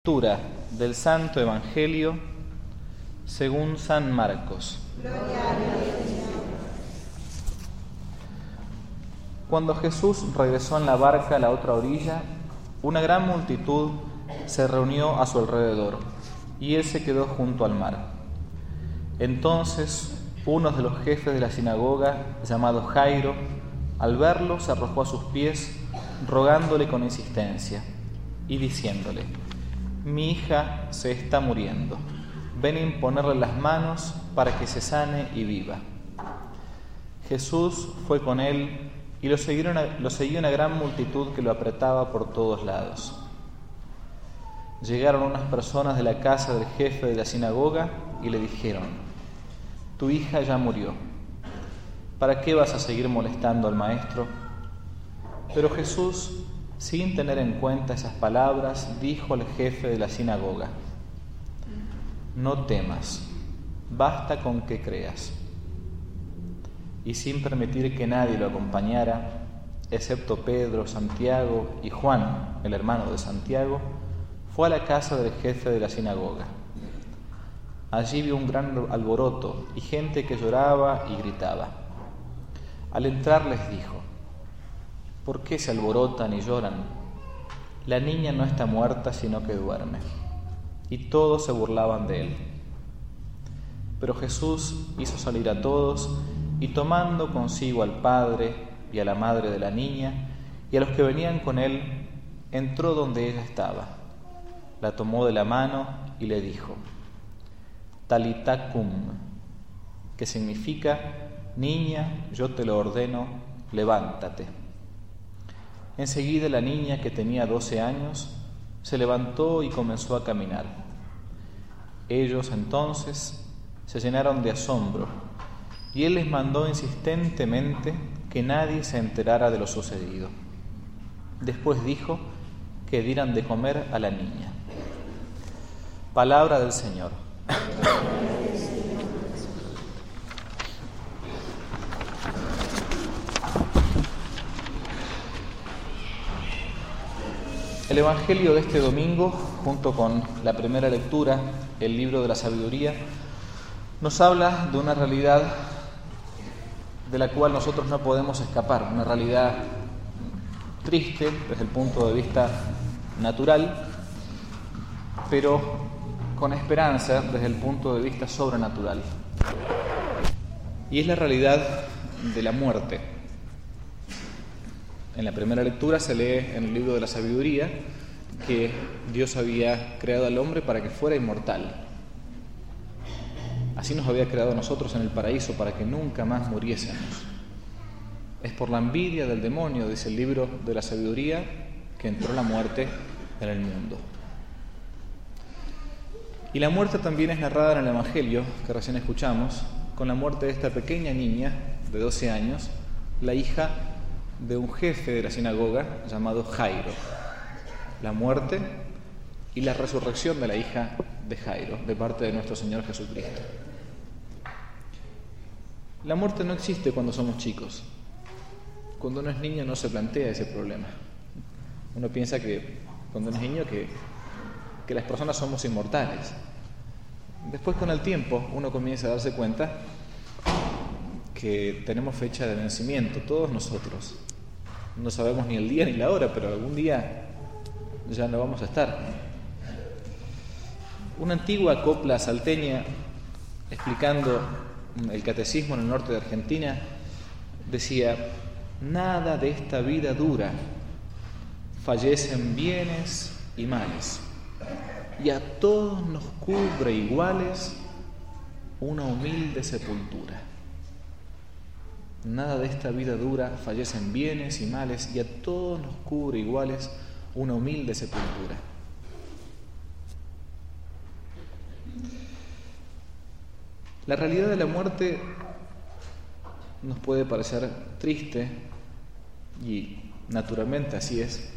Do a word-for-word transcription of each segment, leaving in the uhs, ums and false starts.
Lectura del Santo Evangelio según San Marcos. Gloria a Dios, Señor. Cuando Jesús regresó en la barca a la otra orilla, una gran multitud se reunió a su alrededor, y él se quedó junto al mar. Entonces, uno de los jefes de la sinagoga, llamado Jairo, al verlo se arrojó a sus pies, rogándole con insistencia, y diciéndole: «Mi hija se está muriendo. Ven a imponerle las manos para que se sane y viva». Jesús fue con él y lo, siguieron, lo seguía una gran multitud que lo apretaba por todos lados. Llegaron unas personas de la casa del jefe de la sinagoga y le dijeron: «Tu hija ya murió. ¿Para qué vas a seguir molestando al maestro?». Pero Jesús, sin tener en cuenta esas palabras, dijo al jefe de la sinagoga: «No temas, basta con que creas». Y sin permitir que nadie lo acompañara, excepto Pedro, Santiago y Juan, el hermano de Santiago, fue a la casa del jefe de la sinagoga. Allí vio un gran alboroto y gente que lloraba y gritaba. Al entrar les dijo: «¿Por qué se alborotan y lloran? La niña no está muerta, sino que duerme». Y todos se burlaban de él. Pero Jesús hizo salir a todos y, tomando consigo al padre y a la madre de la niña y a los que venían con él, entró donde ella estaba. La tomó de la mano y le dijo: «Talitá cum», que significa: «Niña, yo te lo ordeno, levántate». Enseguida la niña, que tenía doce años, se levantó y comenzó a caminar. Ellos entonces se llenaron de asombro, y él les mandó insistentemente que nadie se enterara de lo sucedido. Después dijo que dieran de comer a la niña. Palabra del Señor. El Evangelio de este domingo, junto con la primera lectura, el libro de la sabiduría, nos habla de una realidad de la cual nosotros no podemos escapar, una realidad triste desde el punto de vista natural, pero con esperanza desde el punto de vista sobrenatural. Y es la realidad de la muerte. En la primera lectura se lee en el libro de la sabiduría que Dios había creado al hombre para que fuera inmortal. Así nos había creado a nosotros en el paraíso, para que nunca más muriésemos. Es por la envidia del demonio, dice el libro de la sabiduría, que entró la muerte en el mundo. Y la muerte también es narrada en el Evangelio que recién escuchamos, con la muerte de esta pequeña niña de doce años, la hija de un jefe de la sinagoga llamado Jairo. La muerte y la resurrección de la hija de Jairo, de parte de nuestro Señor Jesucristo. La muerte no existe cuando somos chicos. Cuando uno es niño no se plantea ese problema. Uno piensa que cuando uno es niño que, que las personas somos inmortales. Después, con el tiempo, uno comienza a darse cuenta que tenemos fecha de vencimiento, todos nosotros. No sabemos ni el día ni la hora, pero algún día ya no vamos a estar. Una antigua copla salteña, explicando el catecismo en el norte de Argentina, decía: «Nada de esta vida dura, fallecen bienes y males, y a todos nos cubre iguales una humilde sepultura». Nada de esta vida dura, fallecen bienes y males, y a todos nos cubre iguales una humilde sepultura. La realidad de la muerte nos puede parecer triste, y naturalmente así es,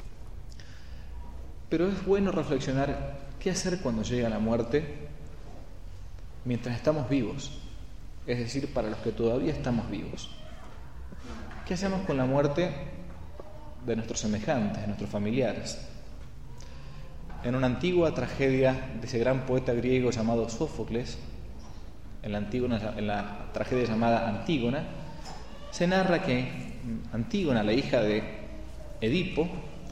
pero es bueno reflexionar qué hacer cuando llega la muerte mientras estamos vivos. Es decir, para los que todavía estamos vivos. ¿Qué hacemos con la muerte de nuestros semejantes, de nuestros familiares? en una antigua tragedia de ese gran poeta griego llamado Sófocles, en la, Antígona, en la tragedia llamada Antígona, se narra que Antígona, la hija de Edipo,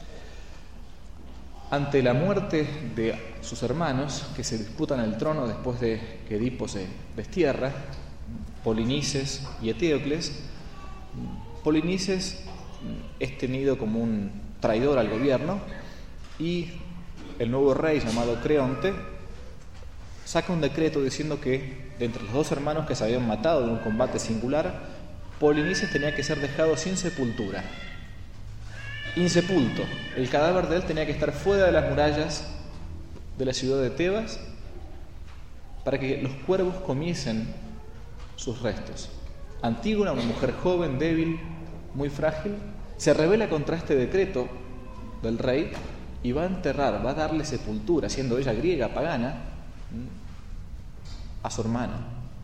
ante la muerte de sus hermanos que se disputan el trono después de que Edipo se destierra, Polinices y Eteocles, Polinices es tenido como un traidor al gobierno y el nuevo rey llamado Creonte saca un decreto diciendo que de entre los dos hermanos que se habían matado en un combate singular, Polinices tenía que ser dejado sin sepultura, insepulto. El cadáver de él tenía que estar fuera de las murallas de la ciudad de Tebas para que los cuervos comiesen sus restos. Antígona, una mujer joven, débil, muy frágil, se rebela contra este decreto del rey y va a enterrar, va a darle sepultura, siendo ella griega, pagana, a su hermana.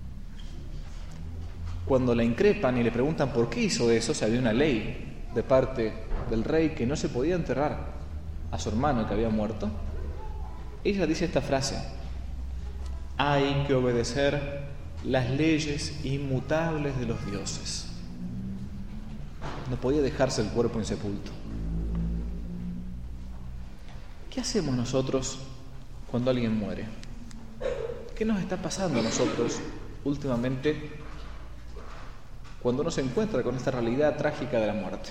Cuando la increpan y le preguntan por qué hizo eso, o sea, había una ley de parte del rey que no se podía enterrar a su hermano que había muerto, ella dice esta frase: hay que obedecer las leyes inmutables de los dioses. No podía dejarse el cuerpo insepulto. ¿Qué hacemos nosotros cuando alguien muere? ¿Qué nos está pasando a nosotros últimamente cuando uno se encuentra con esta realidad trágica de la muerte?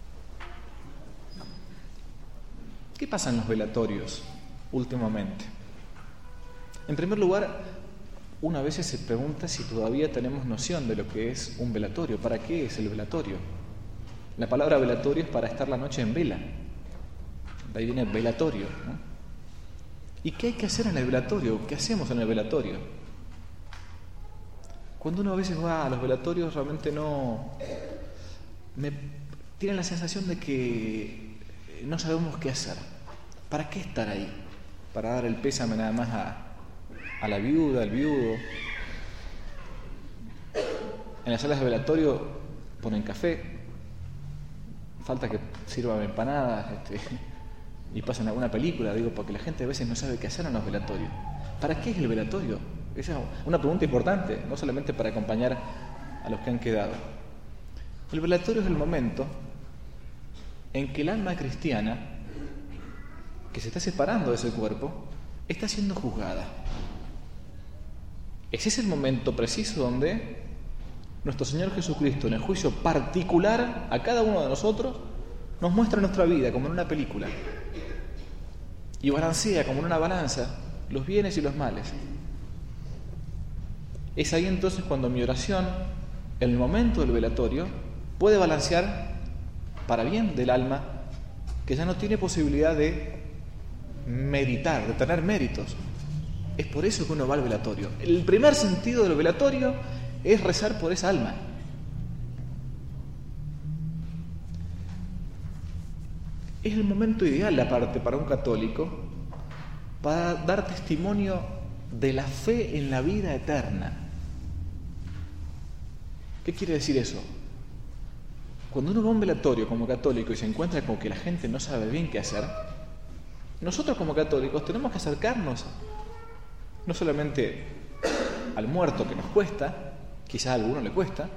¿Qué pasa en los velatorios últimamente? En primer lugar, una vez se pregunta si todavía tenemos noción de lo que es un velatorio. ¿Para qué es el velatorio? La palabra velatorio es para estar la noche en vela. De ahí viene velatorio, ¿no? ¿Y qué hay que hacer en el velatorio? ¿Qué hacemos en el velatorio? Cuando uno a veces va a los velatorios, realmente no... Me tiene la sensación de que no sabemos qué hacer. ¿Para qué estar ahí? ¿Para dar el pésame nada más a, a la viuda, al viudo? En las salas de velatorio ponen café, falta que sirvan empanadas, este, y pasan alguna película, digo, porque la gente a veces no sabe qué hacer en los velatorios. ¿Para qué es el velatorio? Esa es una pregunta importante, no solamente para acompañar a los que han quedado. El velatorio es el momento en que el alma cristiana, que se está separando de ese cuerpo, está siendo juzgada. Ese es el momento preciso donde nuestro Señor Jesucristo, en el juicio particular a cada uno de nosotros, nos muestra nuestra vida como en una película y balancea como en una balanza los bienes y los males. Es ahí entonces cuando mi oración, en el momento del velatorio, puede balancear para bien del alma que ya no tiene posibilidad de meritar, de tener méritos. Es por eso que uno va al velatorio. El primer sentido del velatorio es rezar por esa alma. Es el momento ideal, aparte, para un católico, para dar testimonio de la fe en la vida eterna. ¿Qué quiere decir eso? Cuando uno va a un velatorio como católico y se encuentra con que la gente no sabe bien qué hacer, nosotros como católicos tenemos que acercarnos no solamente al muerto, que nos cuesta, quizás a alguno le cuesta.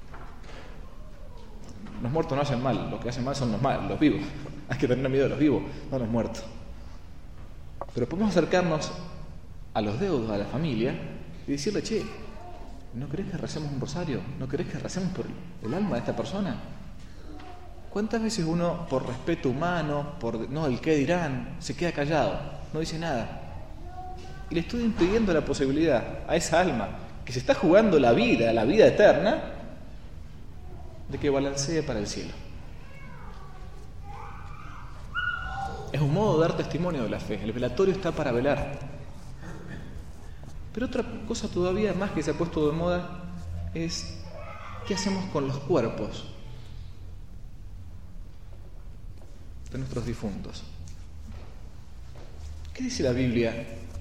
Los muertos no hacen mal, los que hacen mal son los mal, los vivos. Hay que tener miedo de los vivos, no a los muertos. Pero podemos acercarnos a los deudos, a la familia, y decirle: che, ¿no querés que recemos un rosario? ¿No querés que recemos por el alma de esta persona? ¿Cuántas veces uno, por respeto humano, por no el qué dirán, se queda callado, no dice nada? Y le estoy impidiendo la posibilidad a esa alma que se está jugando la vida, la vida eterna, de que balancee para el cielo. Es un modo de dar testimonio de la fe. El velatorio está para velar. Pero otra cosa todavía más que se ha puesto de moda es ¿qué hacemos con los cuerpos de nuestros difuntos? ¿Qué dice la Biblia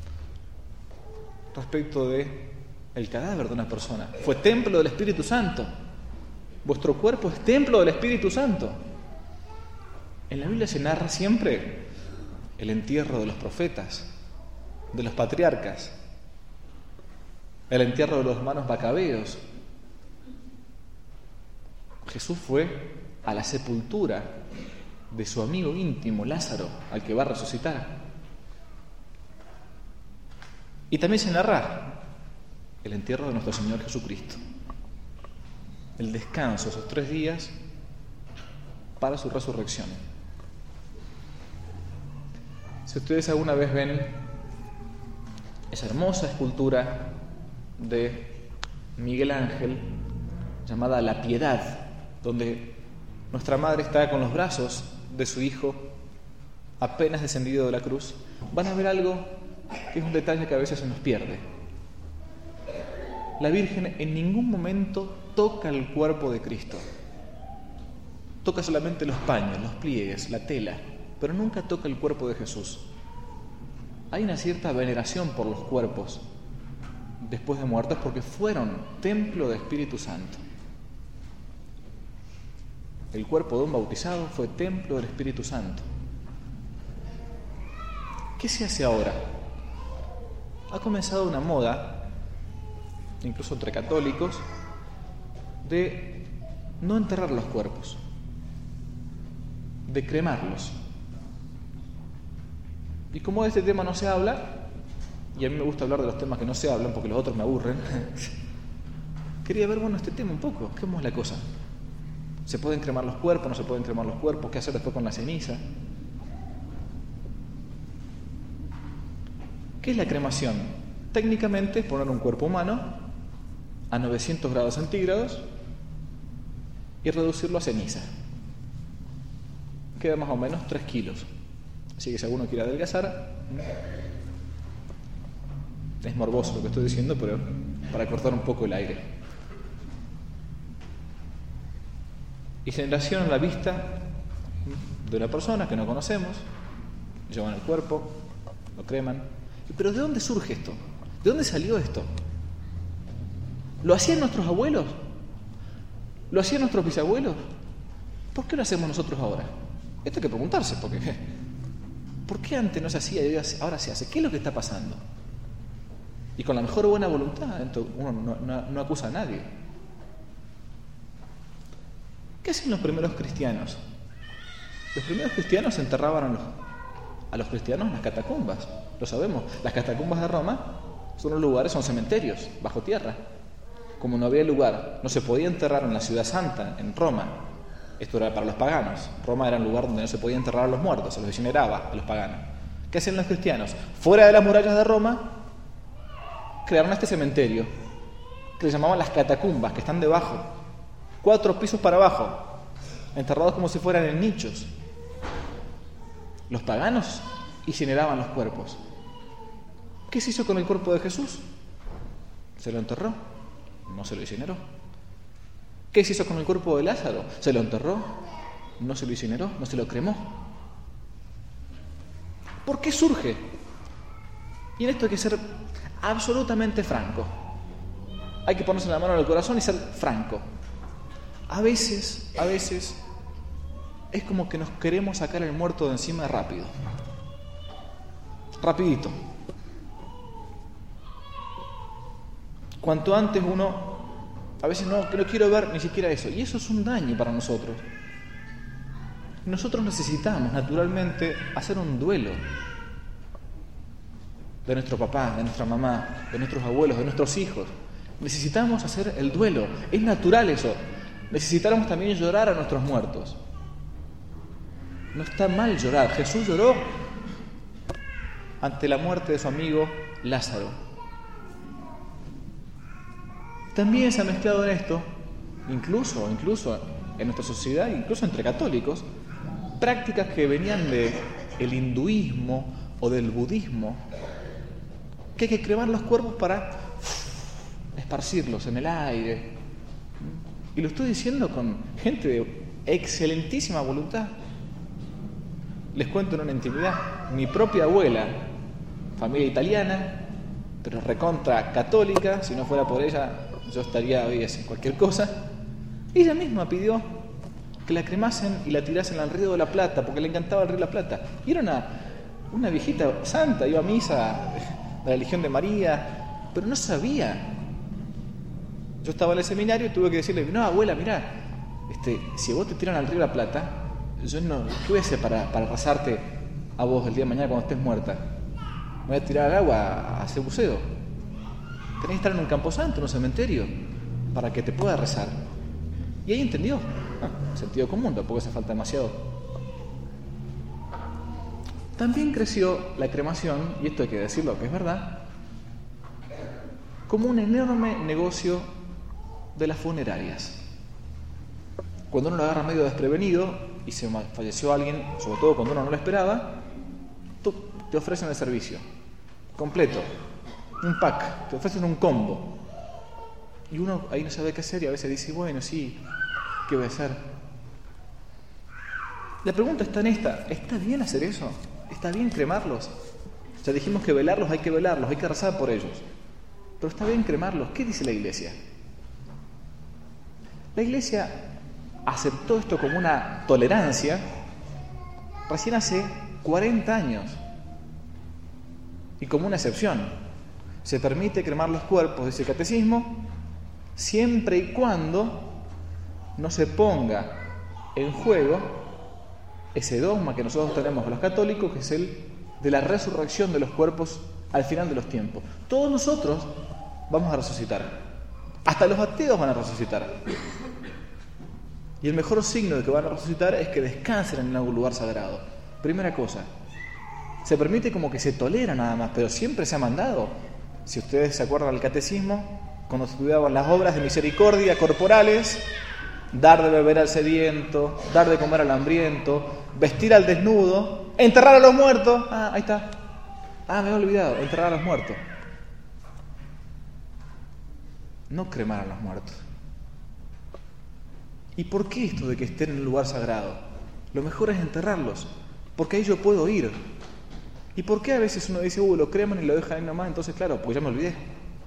respecto de el cadáver de una persona? Fue templo del Espíritu Santo. Vuestro cuerpo es templo del Espíritu Santo. En la Biblia se narra siempre el entierro de los profetas, de los patriarcas, el entierro de los hermanos macabeos. Jesús fue a la sepultura de su amigo íntimo, Lázaro, al que va a resucitar. Y también se narra el entierro de nuestro Señor Jesucristo, el descanso, esos tres días para su resurrección. Si ustedes alguna vez ven esa hermosa escultura de Miguel Ángel llamada La Piedad, donde nuestra madre está con los brazos de su hijo apenas descendido de la cruz, van a ver algo que es un detalle que a veces se nos pierde. La Virgen en ningún momento toca el cuerpo de Cristo. Toca solamente los paños, los pliegues, la tela, pero nunca toca el cuerpo de Jesús. Hay una cierta veneración por los cuerpos después de muertos porque fueron templo del Espíritu Santo. El cuerpo de un bautizado fue templo del Espíritu Santo. ¿Qué se hace ahora? Ha comenzado una moda, incluso entre católicos, de no enterrar los cuerpos, de cremarlos. Y como de este tema no se habla, y a mí me gusta hablar de los temas que no se hablan porque los otros me aburren, quería ver, bueno, este tema un poco. ¿Cómo es la cosa? ¿Se pueden cremar los cuerpos? ¿No se pueden cremar los cuerpos? ¿Qué hacer después con la ceniza? ¿Qué es la cremación? Técnicamente es poner un cuerpo humano a novecientos grados centígrados y reducirlo a ceniza. Queda más o menos tres kilos. Así que si alguno quiere adelgazar, es morboso lo que estoy diciendo, pero para cortar un poco el aire. Y generación a la vista de una persona que no conocemos, llevan el cuerpo, lo creman. ¿Pero de dónde surge esto? ¿De dónde salió esto? ¿Lo hacían nuestros abuelos? ¿Lo hacían nuestros bisabuelos? ¿Por qué lo hacemos nosotros ahora? Esto hay que preguntarse, porque ¿por qué antes no se hacía y ahora se hace? ¿Qué es lo que está pasando? Y con la mejor buena voluntad, uno no, no, no acusa a nadie. ¿Qué hacen los primeros cristianos? Los primeros cristianos enterraban a los, a los cristianos en las catacumbas. Lo sabemos. Las catacumbas de Roma son los lugares, son cementerios, bajo tierra. Como no había lugar, no se podía enterrar en la ciudad santa, en Roma. Esto era para los paganos. Roma era un lugar donde no se podía enterrar a los muertos, se los incineraba a los paganos. ¿Qué hacían los cristianos? Fuera de las murallas de Roma, crearon este cementerio, que se llamaban las catacumbas, que están debajo, cuatro pisos para abajo, enterrados como si fueran en nichos. Los paganos incineraban los cuerpos. ¿Qué se hizo con el cuerpo de Jesús? ¿Se lo enterró? No se lo incineró. ¿Qué se hizo con el cuerpo de Lázaro? ¿Se lo enterró? No se lo incineró, no se lo cremó. ¿Por qué surge? Y en esto hay que ser absolutamente franco. Hay que ponerse la mano en el corazón y ser franco. A veces, a veces, es como que nos queremos sacar el muerto de encima rápido. Rapidito. Cuanto antes uno, a veces no, no quiero ver ni siquiera eso. Y eso es un daño para nosotros. Nosotros necesitamos naturalmente hacer un duelo de nuestro papá, de nuestra mamá, de nuestros abuelos, de nuestros hijos. Necesitamos hacer el duelo. Es natural eso. Necesitamos también llorar a nuestros muertos. No está mal llorar. Jesús lloró ante la muerte de su amigo Lázaro. También se ha mezclado en esto, incluso, incluso en nuestra sociedad, incluso entre católicos, prácticas que venían del hinduismo o del budismo, que hay que cremar los cuerpos para esparcirlos en el aire. Y lo estoy diciendo con gente de excelentísima voluntad. Les cuento en una intimidad. Mi propia abuela, familia italiana, pero recontra católica, si no fuera por ella, yo estaría hoy en cualquier cosa. Ella misma pidió que la cremasen y la tirasen al Río de la Plata, porque le encantaba el Río de la Plata. Y era una, una viejita santa, iba a misa de la Legión de María, pero no sabía. Yo estaba en el seminario y tuve que decirle, no, abuela, mirá, este, si vos te tiran al río La Plata, yo no, ¿qué voy a hacer para, para rezarte a vos el día de mañana cuando estés muerta? Me voy a tirar al agua a hacer buceo. Tenés que estar en un camposanto, en un cementerio, para que te pueda rezar. Y ahí entendió. Ah, sentido común, tampoco hace falta demasiado. También creció la cremación, y esto hay que decirlo que es verdad, como un enorme negocio de las funerarias. Cuando uno lo agarra medio desprevenido y se falleció alguien, sobre todo cuando uno no lo esperaba, te ofrecen el servicio completo, un pack, te ofrecen un combo. Y uno ahí no sabe qué hacer y a veces dice, bueno, sí, ¿qué voy a hacer? La pregunta está en esta, ¿está bien hacer eso? ¿Está bien cremarlos? Ya dijimos que velarlos, hay que velarlos, hay que rezar por ellos. Pero está bien cremarlos. ¿Qué dice la Iglesia? La Iglesia aceptó esto como una tolerancia recién hace cuarenta años. Y como una excepción. Se permite cremar los cuerpos, dice el Catecismo, siempre y cuando no se ponga en juego ese dogma que nosotros tenemos los católicos, que es el de la resurrección de los cuerpos al final de los tiempos. Todos nosotros vamos a resucitar. Hasta los ateos van a resucitar. Y el mejor signo de que van a resucitar es que descansen en algún lugar sagrado. Primera cosa, se permite como que se tolera nada más, pero siempre se ha mandado. Si ustedes se acuerdan del catecismo, cuando estudiaban las obras de misericordia corporales, dar de beber al sediento, dar de comer al hambriento, vestir al desnudo, enterrar a los muertos. Ah, ahí está. Ah, me he olvidado, enterrar a los muertos. No cremar a los muertos. ¿Y por qué esto de que estén en un lugar sagrado? Lo mejor es enterrarlos, porque ahí yo puedo ir. ¿Y por qué a veces uno dice, uh, lo creman y lo dejan ahí nomás? Entonces, claro, pues ya me olvidé.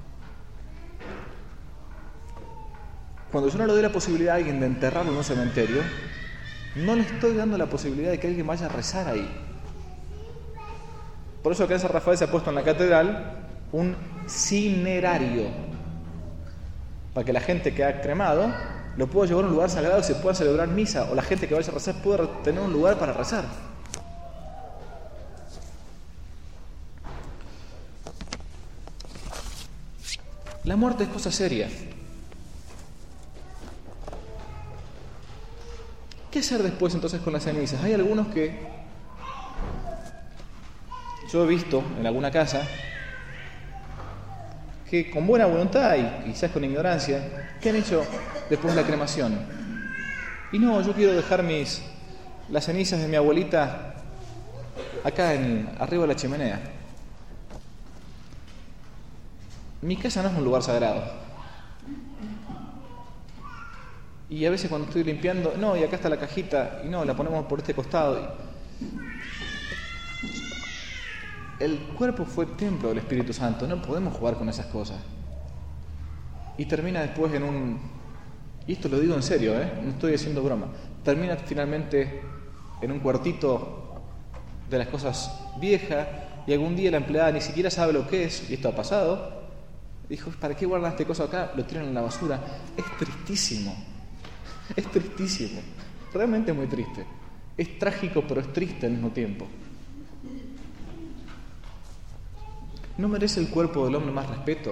Cuando yo no le doy la posibilidad a alguien de enterrarlo en un cementerio, no le estoy dando la posibilidad de que alguien vaya a rezar ahí. Por eso acá en San Rafael se ha puesto en la catedral un cinerario, para que la gente que ha cremado lo pueda llevar a un lugar sagrado y se pueda celebrar misa, o la gente que vaya a rezar pueda tener un lugar para rezar. La muerte es cosa seria. ¿Qué hacer después entonces con las cenizas? Hay algunos que yo he visto en alguna casa que con buena voluntad y quizás con ignorancia, ¿qué han hecho después de la cremación? Y no, yo quiero dejar mis las cenizas de mi abuelita acá en, arriba de la chimenea. Mi casa no es un lugar sagrado. Y a veces cuando estoy limpiando, no, y acá está la cajita, y no, la ponemos por este costado. El cuerpo fue templo del Espíritu Santo, no podemos jugar con esas cosas. Y termina después en un... Y esto lo digo en serio, ¿eh? No estoy haciendo broma. Termina finalmente en un cuartito de las cosas viejas, y algún día la empleada ni siquiera sabe lo que es, y esto ha pasado. Dijo, ¿para qué guardan este cosa acá? Lo tiran en la basura. Es tristísimo. Es tristísimo. Realmente es muy triste. Es trágico, pero es triste al mismo tiempo. ¿No merece el cuerpo del hombre más respeto?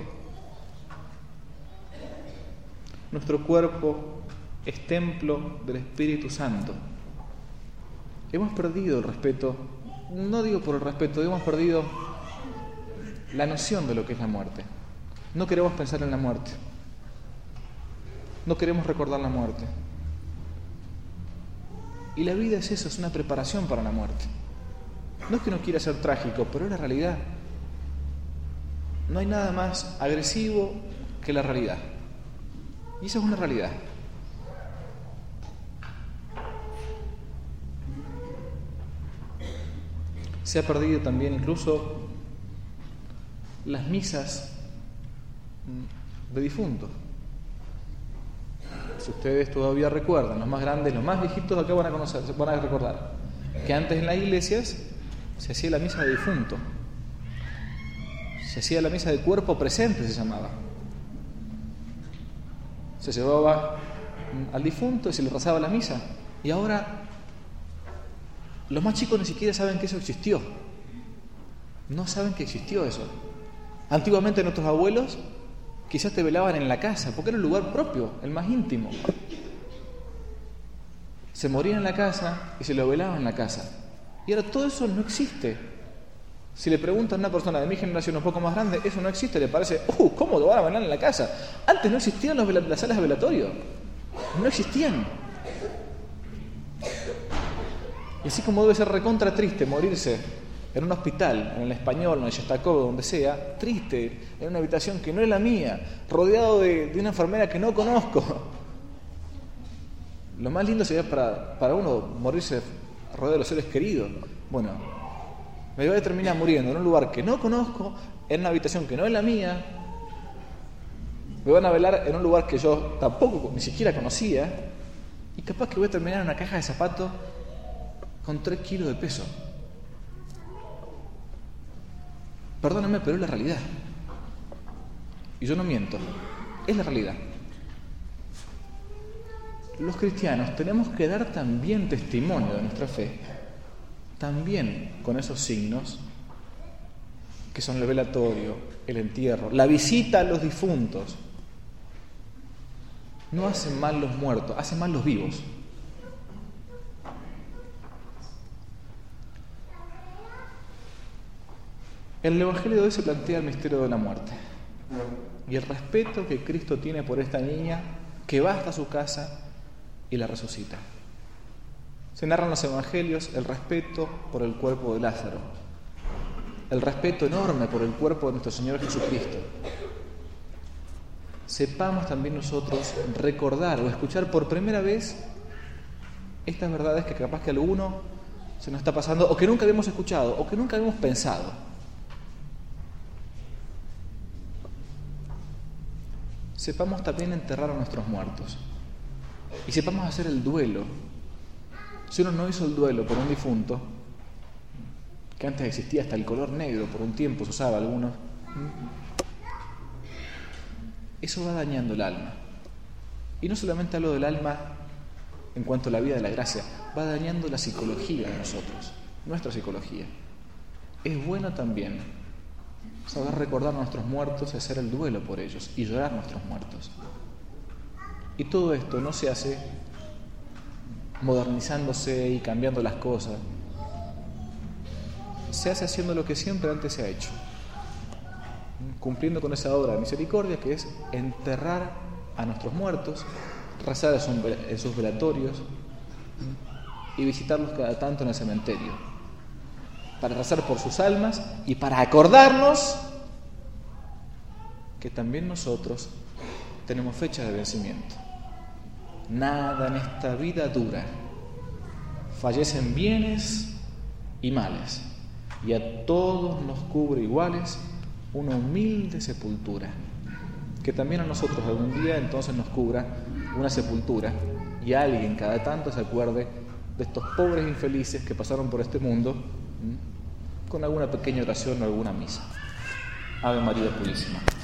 Nuestro cuerpo es templo del Espíritu Santo. Hemos perdido el respeto, no digo por el respeto, hemos perdido la noción de lo que es la muerte. No queremos pensar en la muerte. No queremos recordar la muerte. Y la vida es eso, es una preparación para la muerte. No es que no quiera ser trágico, pero es la realidad. No hay nada más agresivo que la realidad. Y esa es una realidad. Se ha perdido también incluso las misas de difuntos. Si ustedes todavía recuerdan, los más grandes, los más viejitos acá van a conocer, van a recordar que antes en las iglesias se hacía la misa de difunto. Se hacía la misa de cuerpo presente, se llamaba. Se llevaba al difunto y se le rezaba la misa. Y ahora los más chicos ni siquiera saben que eso existió. No saben que existió eso. Antiguamente nuestros abuelos quizás te velaban en la casa, porque era el lugar propio, el más íntimo. Se morían en la casa y se lo velaban en la casa. Y ahora todo eso no existe. Si le preguntan a una persona de mi generación un poco más grande, eso no existe, le parece, ¡uh! ¿Cómo lo van a velar en la casa? Antes no existían los vela- las salas de velatorio. No existían. Y así como debe ser recontra triste morirse en un hospital, en el Español, en el Yestacobo, donde sea, triste, en una habitación que no es la mía, rodeado de, de una enfermera que no conozco. Lo más lindo sería para, para uno morirse rodeado de los seres queridos. Bueno, me voy a terminar muriendo en un lugar que no conozco, en una habitación que no es la mía. Me van a velar en un lugar que yo tampoco ni siquiera conocía. Y capaz que voy a terminar en una caja de zapatos con tres kilos de peso. Perdóname, pero es la realidad. Y yo no miento. Es la realidad. Los cristianos tenemos que dar también testimonio de nuestra fe, también con esos signos que son el velatorio, el entierro, la visita a los difuntos. No hacen mal los muertos, hacen mal los vivos. En el Evangelio de hoy se plantea el misterio de la muerte y el respeto que Cristo tiene por esta niña que va hasta su casa y la resucita. Se narran los Evangelios el respeto por el cuerpo de Lázaro, el respeto enorme por el cuerpo de nuestro Señor Jesucristo. Sepamos también nosotros recordar o escuchar por primera vez estas verdades que capaz que a alguno se nos está pasando o que nunca habíamos escuchado o que nunca habíamos pensado. Sepamos también enterrar a nuestros muertos y sepamos hacer el duelo. Si uno no hizo el duelo por un difunto, que antes existía hasta el color negro, por un tiempo se usaba algunos, eso va dañando el alma. Y no solamente hablo del alma en cuanto a la vida de la gracia, va dañando la psicología de nosotros, nuestra psicología. Es bueno también saber recordar a nuestros muertos y hacer el duelo por ellos y llorar a nuestros muertos. Y todo esto no se hace modernizándose y cambiando las cosas. Se hace haciendo lo que siempre antes se ha hecho, cumpliendo con esa obra de misericordia que es enterrar a nuestros muertos, rezar en sus velatorios y visitarlos cada tanto en el cementerio, para rezar por sus almas y para acordarnos que también nosotros tenemos fecha de vencimiento. Nada en esta vida dura. Fallecen bienes y males, y a todos nos cubre iguales una humilde sepultura. Que también a nosotros algún día entonces nos cubra una sepultura y alguien cada tanto se acuerde de estos pobres infelices que pasaron por este mundo con alguna pequeña oración o alguna misa. Ave María Purísima.